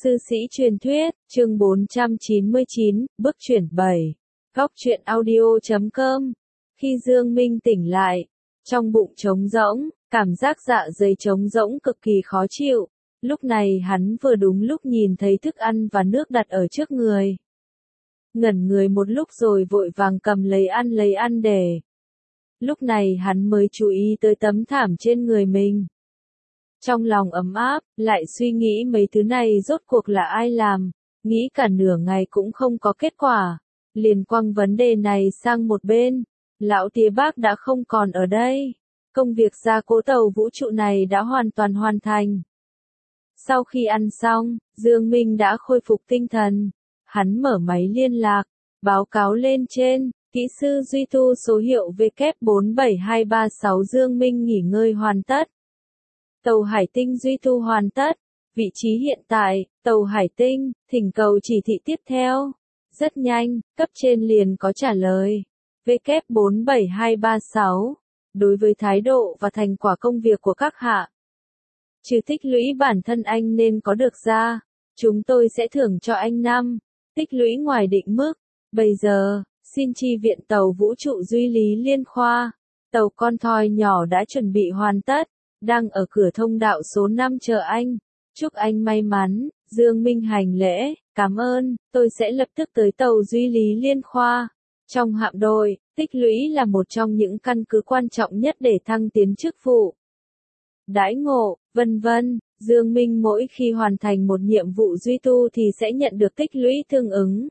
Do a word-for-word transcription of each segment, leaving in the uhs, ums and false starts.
Sư sĩ truyền thuyết, chương bốn trăm chín mươi chín, bước chuyển bảy. Góc truyện audio chấm com. Khi Dương Minh tỉnh lại, trong bụng trống rỗng, cảm giác dạ dày trống rỗng cực kỳ khó chịu. Lúc này hắn vừa đúng lúc nhìn thấy thức ăn và nước đặt ở trước người. Ngẩn người một lúc rồi vội vàng cầm lấy ăn lấy ăn để. Lúc này hắn mới chú ý tới tấm thảm trên người mình. Trong lòng ấm áp, lại suy nghĩ mấy thứ này rốt cuộc là ai làm, nghĩ cả nửa ngày cũng không có kết quả, liền quăng vấn đề này sang một bên. Lão tía bác đã không còn ở đây, công việc gia cố tàu vũ trụ này đã hoàn toàn hoàn thành. Sau khi ăn xong, Dương Minh đã khôi phục tinh thần, hắn mở máy liên lạc, báo cáo lên trên, kỹ sư duy tu số hiệu W bốn bảy hai ba sáu Dương Minh nghỉ ngơi hoàn tất. Tàu Hải Tinh duy tu hoàn tất, vị trí hiện tại, tàu Hải Tinh, thỉnh cầu chỉ thị tiếp theo. Rất nhanh, cấp trên liền có trả lời. W bốn bảy hai ba sáu, đối với thái độ và thành quả công việc của các hạ, trừ tích lũy bản thân anh nên có được ra, chúng tôi sẽ thưởng cho anh năm, tích lũy ngoài định mức. Bây giờ, xin chi viện tàu vũ trụ Duy Lý Liên Khoa, tàu con thoi nhỏ đã chuẩn bị hoàn tất, đang ở cửa thông đạo số năm chờ anh. Chúc anh may mắn. Dương Minh hành lễ, cảm ơn, tôi sẽ lập tức tới tàu Duy Lý Liên Khoa. Trong hạm đội, tích lũy là một trong những căn cứ quan trọng nhất để thăng tiến chức vụ, đãi ngộ, vân vân. Dương Minh mỗi khi hoàn thành một nhiệm vụ duy tu thì sẽ nhận được tích lũy tương ứng.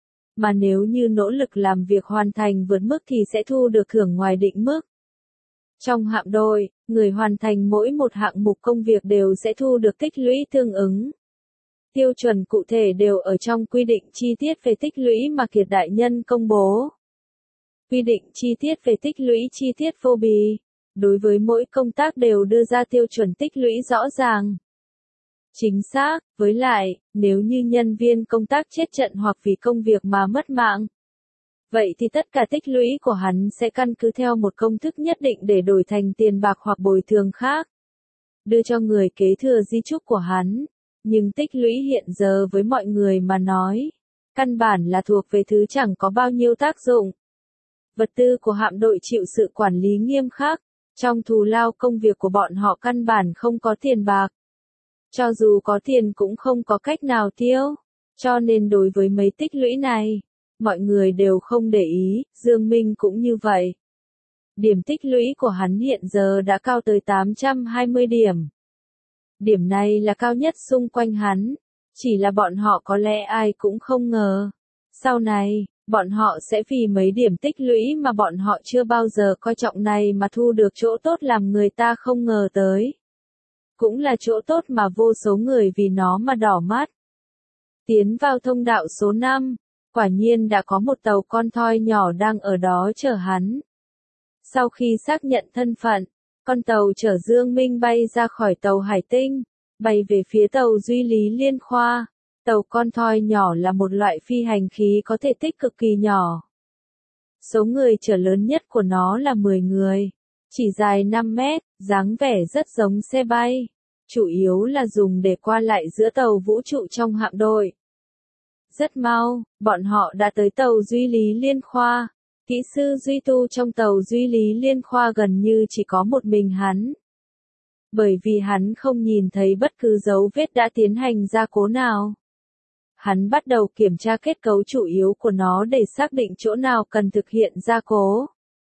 Mà nếu như nỗ lực làm việc hoàn thành vượt mức thì sẽ thu được thưởng ngoài định mức. Trong hạm đội, người hoàn thành mỗi một hạng mục công việc đều sẽ thu được tích lũy tương ứng. Tiêu chuẩn cụ thể đều ở trong quy định chi tiết về tích lũy mà Kiệt đại nhân công bố. Quy định chi tiết về tích lũy chi tiết vô bì, đối với mỗi công tác đều đưa ra tiêu chuẩn tích lũy rõ ràng, chính xác. Với lại, nếu như nhân viên công tác chết trận hoặc vì công việc mà mất mạng, vậy thì tất cả tích lũy của hắn sẽ căn cứ theo một công thức nhất định để đổi thành tiền bạc hoặc bồi thường khác, đưa cho người kế thừa di chúc của hắn. Nhưng tích lũy hiện giờ với mọi người mà nói, căn bản là thuộc về thứ chẳng có bao nhiêu tác dụng. Vật tư của hạm đội chịu sự quản lý nghiêm khắc, trong thù lao công việc của bọn họ căn bản không có tiền bạc. Cho dù có tiền cũng không có cách nào tiêu, cho nên đối với mấy tích lũy này, mọi người đều không để ý, Dương Minh cũng như vậy. Điểm tích lũy của hắn hiện giờ đã cao tới tám trăm hai mươi điểm. Điểm này là cao nhất xung quanh hắn, chỉ là bọn họ có lẽ ai cũng không ngờ. Sau này, bọn họ sẽ vì mấy điểm tích lũy mà bọn họ chưa bao giờ coi trọng này mà thu được chỗ tốt làm người ta không ngờ tới. Cũng là chỗ tốt mà vô số người vì nó mà đỏ mắt. Tiến vào thông đạo số năm, quả nhiên đã có một tàu con thoi nhỏ đang ở đó chờ hắn. Sau khi xác nhận thân phận, con tàu chở Dương Minh bay ra khỏi tàu Hải Tinh, bay về phía tàu Duy Lý Liên Khoa. Tàu con thoi nhỏ là một loại phi hành khí có thể tích cực kỳ nhỏ. Số người chở lớn nhất của nó là mười người, chỉ dài năm mét, dáng vẻ rất giống xe bay, chủ yếu là dùng để qua lại giữa tàu vũ trụ trong hạm đội. Rất mau, bọn họ đã tới tàu Duy Lý Liên Khoa. Kỹ sư duy tu trong tàu Duy Lý Liên Khoa gần như chỉ có một mình hắn. Bởi vì hắn không nhìn thấy bất cứ dấu vết đã tiến hành gia cố nào. Hắn bắt đầu kiểm tra kết cấu chủ yếu của nó để xác định chỗ nào cần thực hiện gia cố.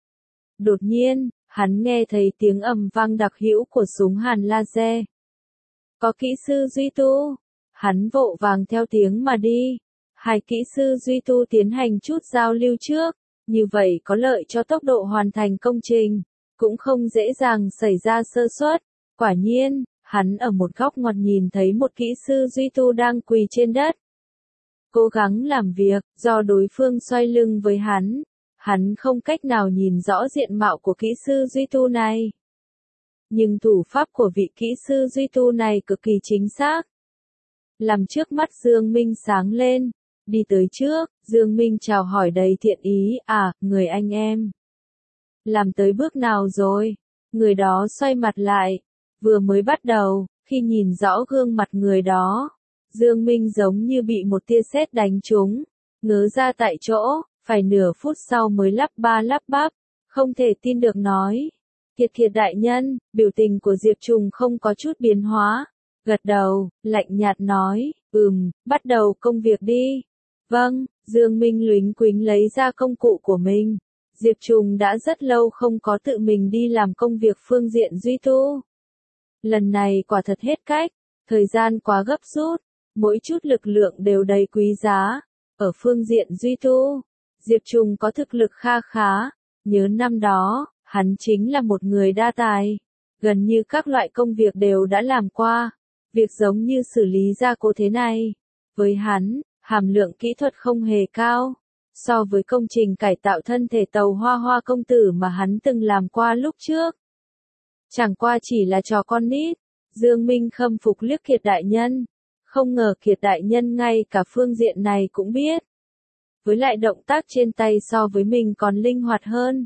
Đột nhiên, hắn nghe thấy tiếng ầm vang đặc hữu của súng hàn laser. Có kỹ sư duy tu. Hắn vội vàng theo tiếng mà đi. Hai kỹ sư duy tu tiến hành chút giao lưu trước. Như vậy có lợi cho tốc độ hoàn thành công trình, cũng không dễ dàng xảy ra sơ suất. Quả nhiên, hắn ở một góc ngoặt nhìn thấy một kỹ sư duy tu đang quỳ trên đất, cố gắng làm việc. Do đối phương xoay lưng với hắn, hắn không cách nào nhìn rõ diện mạo của kỹ sư duy tu này. Nhưng thủ pháp của vị kỹ sư duy tu này cực kỳ chính xác, làm trước mắt Dương Minh sáng lên. Đi tới trước, Dương Minh chào hỏi đầy thiện ý, à, người anh em. Làm tới bước nào rồi? Người đó xoay mặt lại, vừa mới bắt đầu, khi nhìn rõ gương mặt người đó, Dương Minh giống như bị một tia sét đánh trúng, ngớ ra tại chỗ, phải nửa phút sau mới lắp ba lắp bắp, không thể tin được nói. Kiệt Kiệt đại nhân, biểu tình của Diệp Trùng không có chút biến hóa, gật đầu, lạnh nhạt nói, ừm, bắt đầu công việc đi. Vâng, Dương Minh lúnh quính lấy ra công cụ của mình. Diệp Trùng đã rất lâu không có tự mình đi làm công việc phương diện duy tu. Lần này quả thật hết cách, thời gian quá gấp rút, mỗi chút lực lượng đều đầy quý giá. Ở phương diện duy tu, Diệp Trùng có thực lực kha khá, nhớ năm đó, hắn chính là một người đa tài, gần như các loại công việc đều đã làm qua, việc giống như xử lý gia cố thế này. Với hắn, hàm lượng kỹ thuật không hề cao, so với công trình cải tạo thân thể tàu Hoa Hoa công tử mà hắn từng làm qua lúc trước. Chẳng qua chỉ là trò con nít, Dương Minh khâm phục liếc Kiệt đại nhân, không ngờ Kiệt đại nhân ngay cả phương diện này cũng biết. Với lại động tác trên tay so với mình còn linh hoạt hơn.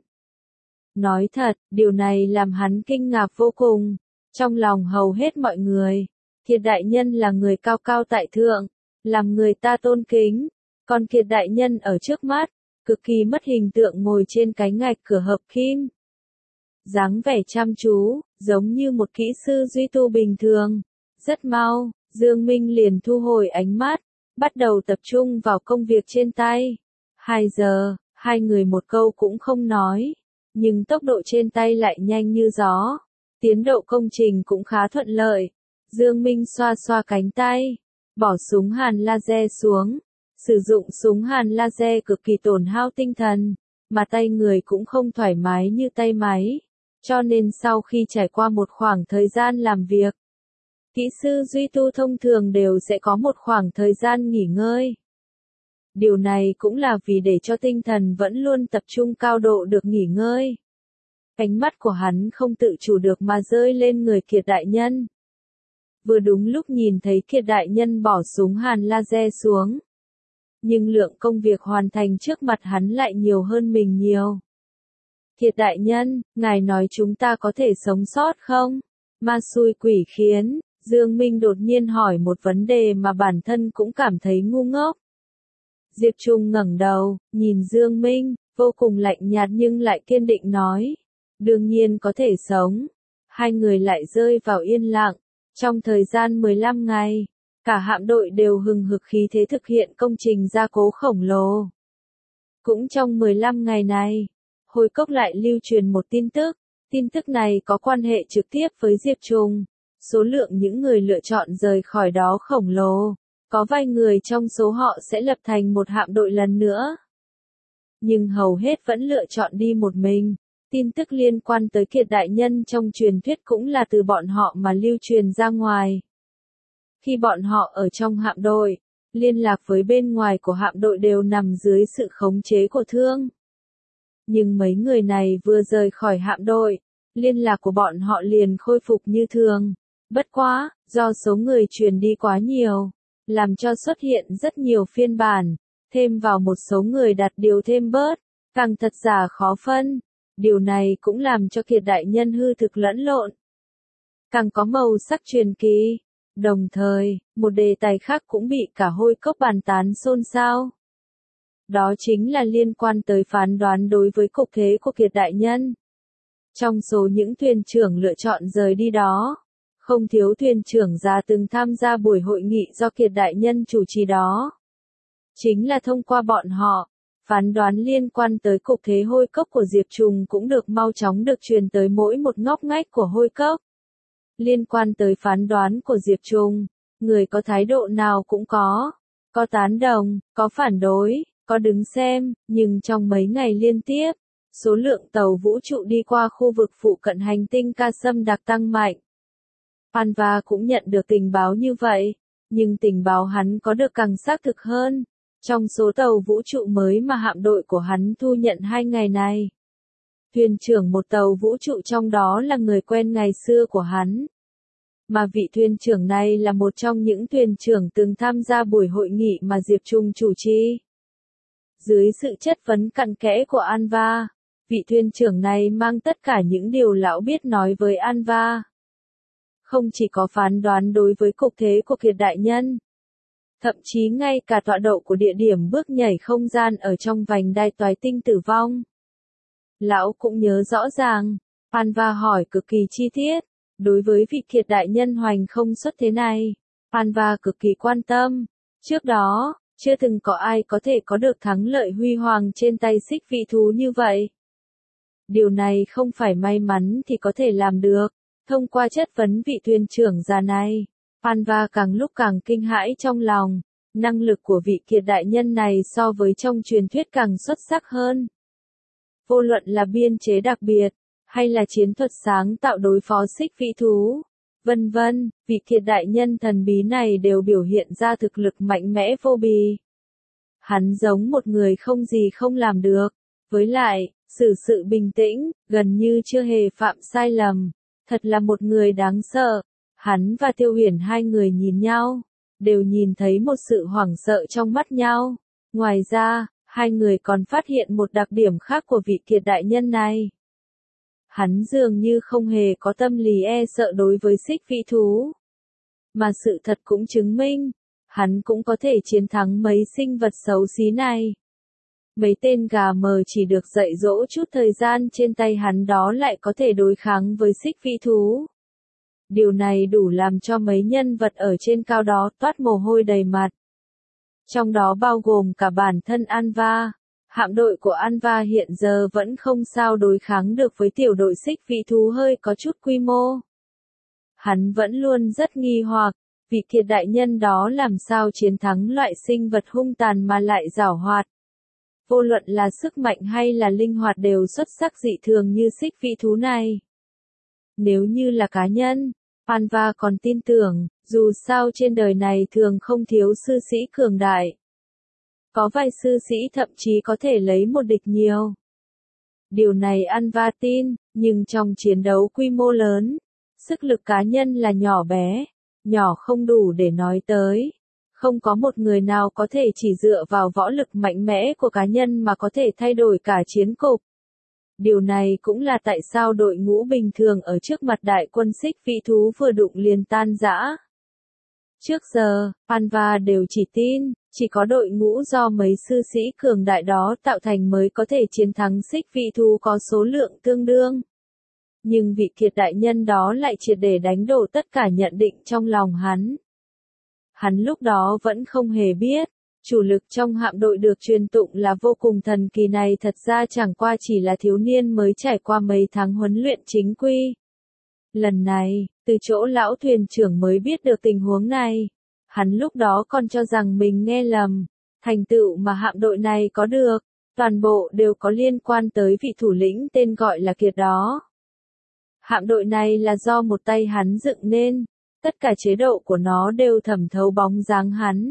Nói thật, điều này làm hắn kinh ngạc vô cùng, trong lòng hầu hết mọi người, Kiệt đại nhân là người cao cao tại thượng, làm người ta tôn kính, còn Kiệt đại nhân ở trước mắt, cực kỳ mất hình tượng ngồi trên cái ngạch cửa hợp kim. Dáng vẻ chăm chú, giống như một kỹ sư duy tu bình thường. Rất mau, Dương Minh liền thu hồi ánh mắt, bắt đầu tập trung vào công việc trên tay. Hai giờ, hai người một câu cũng không nói, nhưng tốc độ trên tay lại nhanh như gió. Tiến độ công trình cũng khá thuận lợi. Dương Minh xoa xoa cánh tay, bỏ súng hàn laser xuống. Sử dụng súng hàn laser cực kỳ tổn hao tinh thần, mà tay người cũng không thoải mái như tay máy. Cho nên sau khi trải qua một khoảng thời gian làm việc, kỹ sư duy tu thông thường đều sẽ có một khoảng thời gian nghỉ ngơi. Điều này cũng là vì để cho tinh thần vẫn luôn tập trung cao độ được nghỉ ngơi. Ánh mắt của hắn không tự chủ được mà rơi lên người Kiệt đại nhân. Vừa đúng lúc nhìn thấy Kiệt đại nhân bỏ súng hàn laser xuống. Nhưng lượng công việc hoàn thành trước mặt hắn lại nhiều hơn mình nhiều. Kiệt đại nhân, ngài nói chúng ta có thể sống sót không? Ma xui quỷ khiến, Dương Minh đột nhiên hỏi một vấn đề mà bản thân cũng cảm thấy ngu ngốc. Diệp Trung ngẩng đầu, nhìn Dương Minh, vô cùng lạnh nhạt nhưng lại kiên định nói. Đương nhiên có thể sống. Hai người lại rơi vào yên lặng. Trong thời gian mười lăm ngày, cả hạm đội đều hừng hực khí thế thực hiện công trình gia cố khổng lồ. Cũng trong mười lăm ngày này, Hồi Cốc lại lưu truyền một tin tức. Tin tức này có quan hệ trực tiếp với Diệp Trùng. Số lượng những người lựa chọn rời khỏi đó khổng lồ. Có vài người trong số họ sẽ lập thành một hạm đội lần nữa. Nhưng hầu hết vẫn lựa chọn đi một mình. Tin tức liên quan tới Kiệt đại nhân trong truyền thuyết cũng là từ bọn họ mà lưu truyền ra ngoài. Khi bọn họ ở trong hạm đội, liên lạc với bên ngoài của hạm đội đều nằm dưới sự khống chế của Thương. Nhưng mấy người này vừa rời khỏi hạm đội, liên lạc của bọn họ liền khôi phục như thường. Bất quá, do số người truyền đi quá nhiều, làm cho xuất hiện rất nhiều phiên bản, thêm vào một số người đặt điều thêm bớt, càng thật giả khó phân. Điều này cũng làm cho Kiệt đại nhân hư thực lẫn lộn, càng có màu sắc truyền kỳ. Đồng thời, một đề tài khác cũng bị cả Hồi Cốc bàn tán xôn xao. Đó chính là liên quan tới phán đoán đối với cục thế của Kiệt đại nhân. Trong số những thuyền trưởng lựa chọn rời đi đó, không thiếu thuyền trưởng già từng tham gia buổi hội nghị do Kiệt đại nhân chủ trì đó. Chính là thông qua bọn họ, phán đoán liên quan tới cục thế Hồi Cốc của Diệp Trùng cũng được mau chóng được truyền tới mỗi một ngóc ngách của Hồi Cốc. Liên quan tới phán đoán của Diệp Trùng, người có thái độ nào cũng có. Có tán đồng, có phản đối, có đứng xem, nhưng trong mấy ngày liên tiếp, số lượng tàu vũ trụ đi qua khu vực phụ cận hành tinh Ca Sâm Đặc tăng mạnh. Anva cũng nhận được tình báo như vậy, nhưng tình báo hắn có được càng xác thực hơn. Trong số tàu vũ trụ mới mà hạm đội của hắn thu nhận hai ngày này, thuyền trưởng một tàu vũ trụ trong đó là người quen ngày xưa của hắn. Mà vị thuyền trưởng này là một trong những thuyền trưởng từng tham gia buổi hội nghị mà Diệp Trung chủ trì. Dưới sự chất vấn cặn kẽ của Anva, vị thuyền trưởng này mang tất cả những điều lão biết nói với Anva. Không chỉ có phán đoán đối với cục thế của Kiệt đại nhân, Thậm chí ngay cả tọa độ của địa điểm bước nhảy không gian ở trong vành đai toái tinh tử vong. Lão cũng nhớ rõ ràng, Panva hỏi cực kỳ chi tiết. Đối với vị kiệt đại nhân hoành không xuất thế này, Panva cực kỳ quan tâm. Trước đó, chưa từng có ai có thể có được thắng lợi huy hoàng trên tay xích vị thú như vậy. Điều này không phải may mắn thì có thể làm được. Thông qua chất vấn vị thuyền trưởng già này, Panva càng lúc càng kinh hãi trong lòng. Năng lực của vị kiệt đại nhân này so với trong truyền thuyết càng xuất sắc hơn. Vô luận là biên chế đặc biệt, hay là chiến thuật sáng tạo đối phó xích vĩ thú, vân vân, vị kiệt đại nhân thần bí này đều biểu hiện ra thực lực mạnh mẽ vô bì. Hắn giống một người không gì không làm được, với lại, xử sự bình tĩnh, gần như chưa hề phạm sai lầm, thật là một người đáng sợ. Hắn và Tiêu Huyền hai người nhìn nhau, đều nhìn thấy một sự hoảng sợ trong mắt nhau. Ngoài ra, hai người còn phát hiện một đặc điểm khác của vị kiệt đại nhân này. Hắn dường như không hề có tâm lý e sợ đối với xích vĩ thú. Mà sự thật cũng chứng minh, hắn cũng có thể chiến thắng mấy sinh vật xấu xí này. Mấy tên gà mờ chỉ được dạy dỗ chút thời gian trên tay hắn đó lại có thể đối kháng với xích vĩ thú. Điều này đủ làm cho mấy nhân vật ở trên cao đó toát mồ hôi đầy mặt. Trong đó bao gồm cả bản thân Anva. Hạm đội của Anva hiện giờ vẫn không sao đối kháng được với tiểu đội xích vĩ thú hơi có chút quy mô. Hắn vẫn luôn rất nghi hoặc, vị kiệt đại nhân đó làm sao chiến thắng loại sinh vật hung tàn mà lại giảo hoạt. Vô luận là sức mạnh hay là linh hoạt đều xuất sắc dị thường như xích vĩ thú này. Nếu như là cá nhân, Panva còn tin tưởng, dù sao trên đời này thường không thiếu sư sĩ cường đại. Có vài sư sĩ thậm chí có thể lấy một địch nhiều. Điều này Anva tin, nhưng trong chiến đấu quy mô lớn, sức lực cá nhân là nhỏ bé, nhỏ không đủ để nói tới. Không có một người nào có thể chỉ dựa vào võ lực mạnh mẽ của cá nhân mà có thể thay đổi cả chiến cục. Điều này cũng là tại sao đội ngũ bình thường ở trước mặt đại quân xích vĩ thú vừa đụng liền tan rã. Trước giờ, Panva đều chỉ tin, chỉ có đội ngũ do mấy sư sĩ cường đại đó tạo thành mới có thể chiến thắng xích vĩ thú có số lượng tương đương. Nhưng vị kiệt đại nhân đó lại triệt để đánh đổ tất cả nhận định trong lòng hắn. Hắn lúc đó vẫn không hề biết, chủ lực trong hạm đội được truyền tụng là vô cùng thần kỳ này thật ra chẳng qua chỉ là thiếu niên mới trải qua mấy tháng huấn luyện chính quy. Lần này, từ chỗ lão thuyền trưởng mới biết được tình huống này. Hắn lúc đó còn cho rằng mình nghe lầm. Thành tựu mà hạm đội này có được, toàn bộ đều có liên quan tới vị thủ lĩnh tên gọi là Kiệt đó. Hạm đội này là do một tay hắn dựng nên, tất cả chế độ của nó đều thẩm thấu bóng dáng hắn.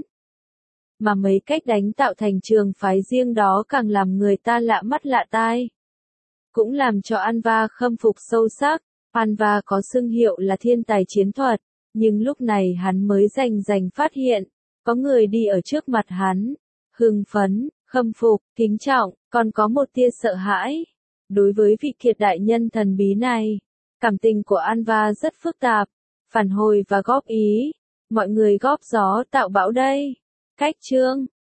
Mà mấy cách đánh tạo thành trường phái riêng đó càng làm người ta lạ mắt lạ tai. Cũng làm cho Anva khâm phục sâu sắc. Anva có xưng hiệu là thiên tài chiến thuật, nhưng lúc này hắn mới rành rành phát hiện, có người đi ở trước mặt hắn, hưng phấn, khâm phục, kính trọng, còn có một tia sợ hãi. Đối với vị kiệt đại nhân thần bí này, cảm tình của Anva rất phức tạp, phản hồi và góp ý, mọi người góp gió tạo bão đây. Cách chương